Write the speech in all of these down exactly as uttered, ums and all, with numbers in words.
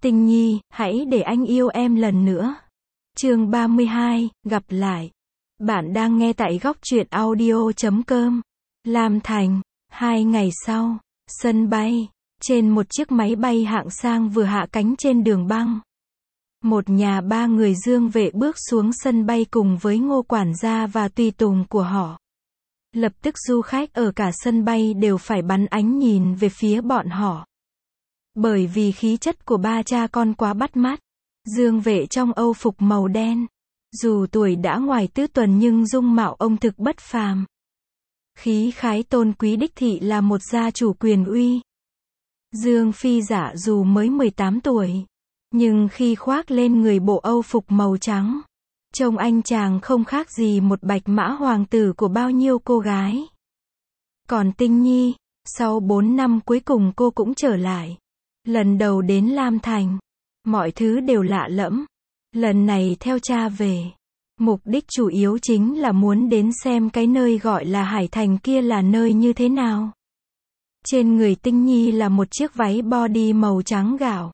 Tình Nhi, hãy để anh yêu em lần nữa. Chương ba mươi hai, gặp lại. Bạn đang nghe tại góc truyện audio chấm com. Lam Thành. Hai ngày sau, sân bay, trên một chiếc máy bay hạng sang vừa hạ cánh trên đường băng. Một nhà ba người Dương Vệ bước xuống sân bay cùng với Ngô quản gia và tùy tùng của họ. Lập tức du khách ở cả sân bay đều phải bắn ánh nhìn về phía bọn họ. Bởi vì khí chất của ba cha con quá bắt mắt. Dương Vệ trong âu phục màu đen. Dù tuổi đã ngoài tứ tuần nhưng dung mạo ông thực bất phàm. Khí khái tôn quý đích thị là một gia chủ quyền uy. Dương Phi Giả dù mới mười tám tuổi, nhưng khi khoác lên người bộ âu phục màu trắng, trông anh chàng không khác gì một bạch mã hoàng tử của bao nhiêu cô gái. Còn Tinh Nhi, sau bốn năm cuối cùng cô cũng trở lại. Lần đầu đến Lam Thành, mọi thứ đều lạ lẫm. Lần này theo cha về, mục đích chủ yếu chính là muốn đến xem cái nơi gọi là Hải Thành kia là nơi như thế nào. Trên người Tinh Nhi là một chiếc váy body màu trắng gạo.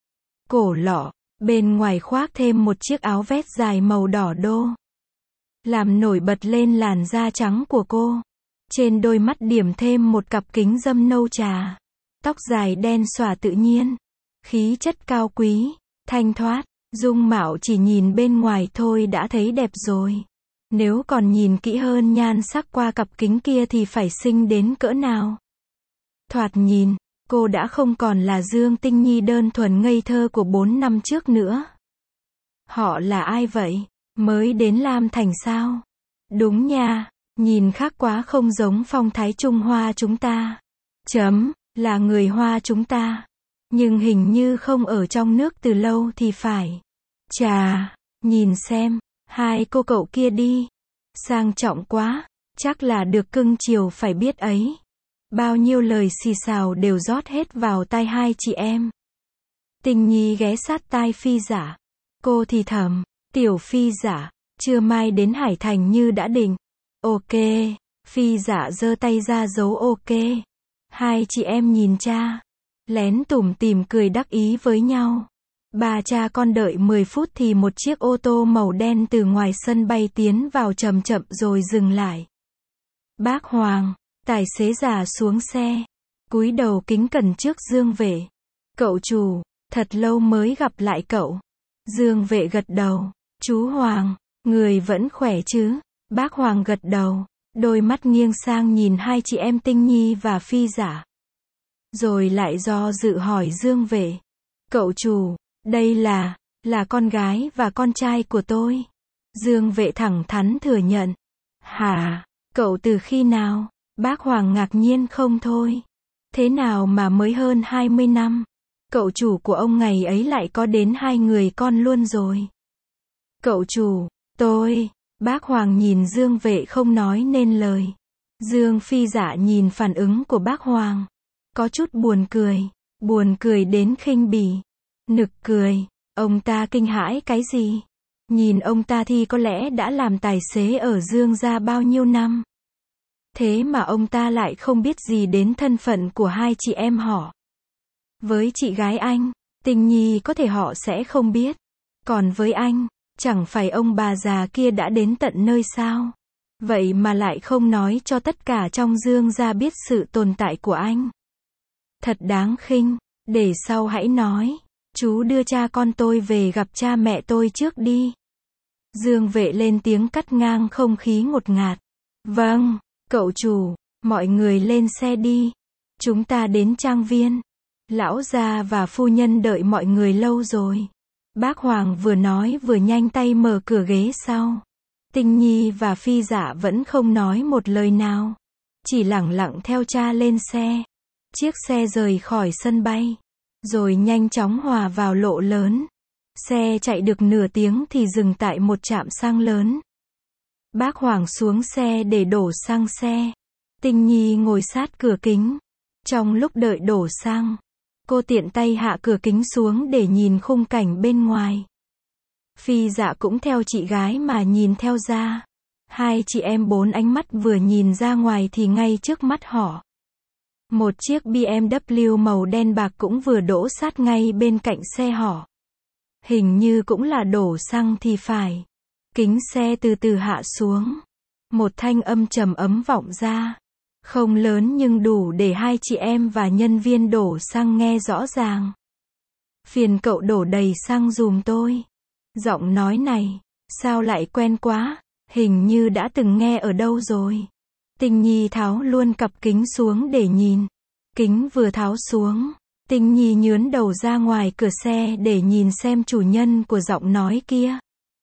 Cổ lọ, bên ngoài khoác thêm một chiếc áo vest dài màu đỏ đô. Làm nổi bật lên làn da trắng của cô. Trên đôi mắt điểm thêm một cặp kính râm nâu trà. Tóc dài đen xõa tự nhiên. Khí chất cao quý, thanh thoát. Dung mạo chỉ nhìn bên ngoài thôi đã thấy đẹp rồi. Nếu còn nhìn kỹ hơn nhan sắc qua cặp kính kia thì phải xinh đến cỡ nào. Thoạt nhìn, cô đã không còn là Dương Tinh Nhi đơn thuần ngây thơ của bốn năm trước nữa. Họ là ai vậy? Mới đến Lam Thành sao? Đúng nha, nhìn khác quá không giống phong thái Trung Hoa chúng ta. Chấm, là người Hoa chúng ta. Nhưng hình như không ở trong nước từ lâu thì phải. Chà, nhìn xem, hai cô cậu kia đi. Sang trọng quá, chắc là được cưng chiều phải biết ấy. Bao nhiêu lời xì xào đều rót hết vào tai hai chị em. Tình Nhi ghé sát tai Phi Giả. Cô thì thầm, tiểu Phi Giả, trưa mai đến Hải Thành như đã định. Ok, Phi Giả giơ tay ra dấu ok. Hai chị em nhìn cha, lén tủm tỉm cười đắc ý với nhau. Ba cha con đợi mười phút thì một chiếc ô tô màu đen từ ngoài sân bay tiến vào chậm chậm rồi dừng lại. Bác Hoàng, tài xế già xuống xe, cúi đầu kính cẩn trước Dương Vệ. Cậu chủ, thật lâu mới gặp lại cậu. Dương Vệ gật đầu. Chú Hoàng, người vẫn khỏe chứ? Bác Hoàng gật đầu, đôi mắt nghiêng sang nhìn hai chị em Tinh Nhi và Phi Giả. Rồi lại do dự hỏi Dương Vệ. Cậu chủ, đây là, là con gái và con trai của tôi. Dương Vệ thẳng thắn thừa nhận. Hả, cậu từ khi nào? Bác Hoàng ngạc nhiên không thôi. Thế nào mà mới hơn hai mươi năm? Cậu chủ của ông ngày ấy lại có đến hai người con luôn rồi. Cậu chủ, tôi, bác Hoàng nhìn Dương Vệ không nói nên lời. Dương Phi Giả nhìn phản ứng của bác Hoàng. Có chút buồn cười, buồn cười đến khinh bỉ. Nực cười, ông ta kinh hãi cái gì? Nhìn ông ta thì có lẽ đã làm tài xế ở Dương gia bao nhiêu năm. Thế mà ông ta lại không biết gì đến thân phận của hai chị em họ. Với chị gái anh, Tình Nhi có thể họ sẽ không biết. Còn với anh, chẳng phải ông bà già kia đã đến tận nơi sao? Vậy mà lại không nói cho tất cả trong Dương gia biết sự tồn tại của anh. Thật đáng khinh, để sau hãy nói. Chú đưa cha con tôi về gặp cha mẹ tôi trước đi. Dương Vệ lên tiếng cắt ngang không khí ngột ngạt. Vâng, cậu chủ, mọi người lên xe đi. Chúng ta đến trang viên. Lão gia và phu nhân đợi mọi người lâu rồi. Bác Hoàng vừa nói vừa nhanh tay mở cửa ghế sau. Tinh Nhi và Phi Giả vẫn không nói một lời nào. Chỉ lẳng lặng theo cha lên xe. Chiếc xe rời khỏi sân bay. Rồi nhanh chóng hòa vào lộ lớn. Xe chạy được nửa tiếng thì dừng tại một trạm xăng lớn. Bác Hoàng xuống xe để đổ xăng xe. Tinh Nhi ngồi sát cửa kính. Trong lúc đợi đổ xăng, cô tiện tay hạ cửa kính xuống để nhìn khung cảnh bên ngoài. Phi Dạ cũng theo chị gái mà nhìn theo ra. Hai chị em bốn ánh mắt vừa nhìn ra ngoài thì ngay trước mắt họ Một chiếc bê em vê màu đen bạc cũng vừa đỗ sát ngay bên cạnh xe họ. Hình như cũng là đổ xăng thì phải. Kính xe từ từ hạ xuống. Một thanh âm trầm ấm vọng ra. Không lớn nhưng đủ để hai chị em và nhân viên đổ xăng nghe rõ ràng. Phiền cậu đổ đầy xăng giùm tôi. Giọng nói này, sao lại quen quá, hình như đã từng nghe ở đâu rồi. Tinh Nhi tháo luôn cặp kính xuống để nhìn. Kính vừa tháo xuống, Tinh Nhi nhướn đầu ra ngoài cửa xe để nhìn xem chủ nhân của giọng nói kia.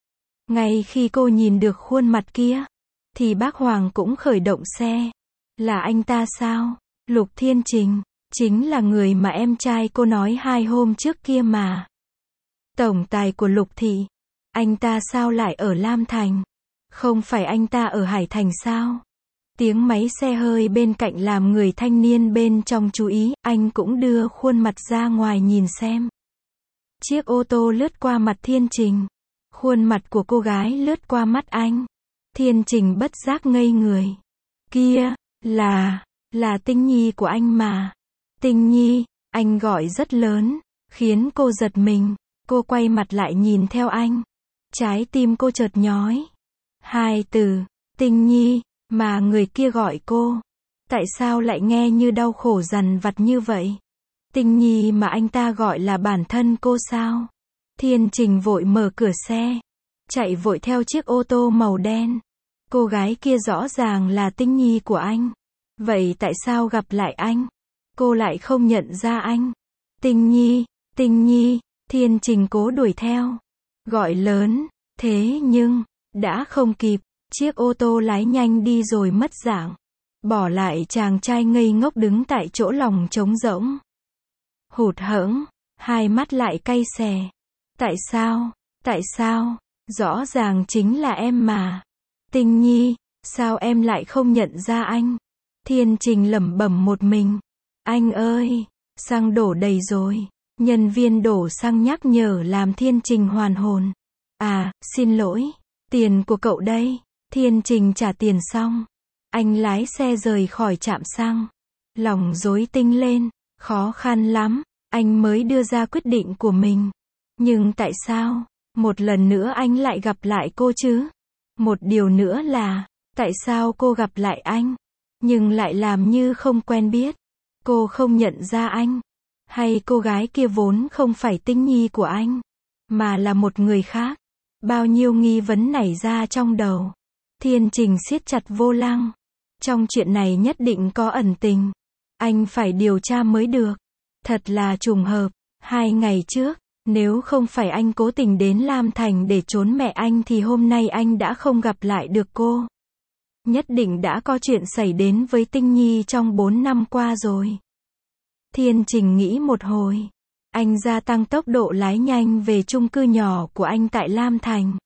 Ngay khi cô nhìn được khuôn mặt kia, thì bác Hoàng cũng khởi động xe. Là anh ta sao? Lục Thiên Trình, chính là người mà em trai cô nói hai hôm trước kia mà. Tổng tài của Lục Thị, anh ta sao lại ở Lam Thành? Không phải anh ta ở Hải Thành sao? Tiếng máy xe hơi bên cạnh làm người thanh niên bên trong chú ý, anh cũng đưa khuôn mặt ra ngoài nhìn xem. Chiếc ô tô lướt qua mặt Thiên Trình. Khuôn mặt của cô gái lướt qua mắt anh. Thiên Trình bất giác ngây người. Kia, là, là Tinh Nhi của anh mà. Tinh Nhi, anh gọi rất lớn, khiến cô giật mình. Cô quay mặt lại nhìn theo anh. Trái tim cô chợt nhói. Hai từ, Tinh Nhi, mà người kia gọi cô. Tại sao lại nghe như đau khổ dằn vặt như vậy? Tinh Nhi mà anh ta gọi là bản thân cô sao? Thiên Trình vội mở cửa xe, chạy vội theo chiếc ô tô màu đen. Cô gái kia rõ ràng là Tinh Nhi của anh. Vậy tại sao gặp lại anh, cô lại không nhận ra anh? Tinh Nhi, Tinh Nhi, Thiên Trình cố đuổi theo, gọi lớn, thế nhưng, đã không kịp, chiếc ô tô lái nhanh đi rồi mất dạng. Bỏ lại chàng trai ngây ngốc đứng tại chỗ lòng trống rỗng. Hụt hẫng, hai mắt lại cay xè. Tại sao, tại sao, rõ ràng chính là em mà. Tinh Nhi, sao em lại không nhận ra anh? Thiên Trình lẩm bẩm một mình. Anh ơi, xăng đổ đầy rồi. Nhân viên đổ xăng nhắc nhở làm Thiên Trình hoàn hồn. À, xin lỗi, tiền của cậu đây. Thiên Trình trả tiền xong, anh lái xe rời khỏi trạm xăng. Lòng rối tinh lên, khó khăn lắm, anh mới đưa ra quyết định của mình. Nhưng tại sao, một lần nữa anh lại gặp lại cô chứ? Một điều nữa là, tại sao cô gặp lại anh, nhưng lại làm như không quen biết? Cô không nhận ra anh? Hay cô gái kia vốn không phải Tinh Nhi của anh, mà là một người khác? Bao nhiêu nghi vấn nảy ra trong đầu. Thiên Trình siết chặt vô lăng. Trong chuyện này nhất định có ẩn tình. Anh phải điều tra mới được. Thật là trùng hợp. Hai ngày trước, nếu không phải anh cố tình đến Lam Thành để trốn mẹ anh thì hôm nay anh đã không gặp lại được cô. Nhất định đã có chuyện xảy đến với Tinh Nhi trong bốn năm qua rồi. Thiên Trình nghĩ một hồi. Anh gia tăng tốc độ lái nhanh về chung cư nhỏ của anh tại Lam Thành.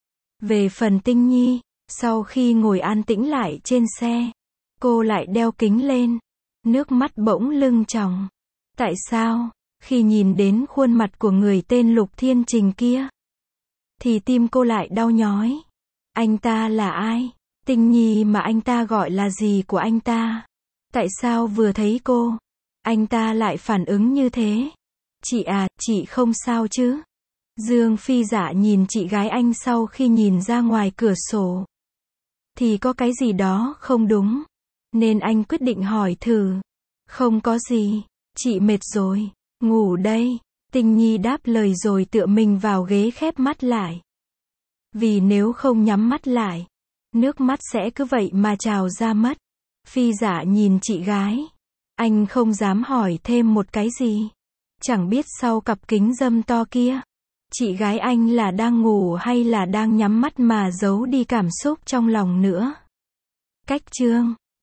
Về phần Tinh Nhi, sau khi ngồi an tĩnh lại trên xe, cô lại đeo kính lên. Nước mắt bỗng lưng tròng. Tại sao, khi nhìn đến khuôn mặt của người tên Lục Thiên Trình kia, thì tim cô lại đau nhói. Anh ta là ai? Tinh Nhi mà anh ta gọi là gì của anh ta? Tại sao vừa thấy cô, anh ta lại phản ứng như thế? Chị à, chị không sao chứ? Dương Phi Dạ nhìn chị gái anh sau khi nhìn ra ngoài cửa sổ. Thì có cái gì đó không đúng, nên anh quyết định hỏi thử. Không có gì, chị mệt rồi, ngủ đây. Tinh Nhi đáp lời rồi tựa mình vào ghế khép mắt lại. Vì nếu không nhắm mắt lại, nước mắt sẽ cứ vậy mà trào ra mất. Phi Dạ nhìn chị gái. Anh không dám hỏi thêm một cái gì. Chẳng biết sau cặp kính râm to kia, chị gái anh là đang ngủ hay là đang nhắm mắt mà giấu đi cảm xúc trong lòng nữa. Cách chương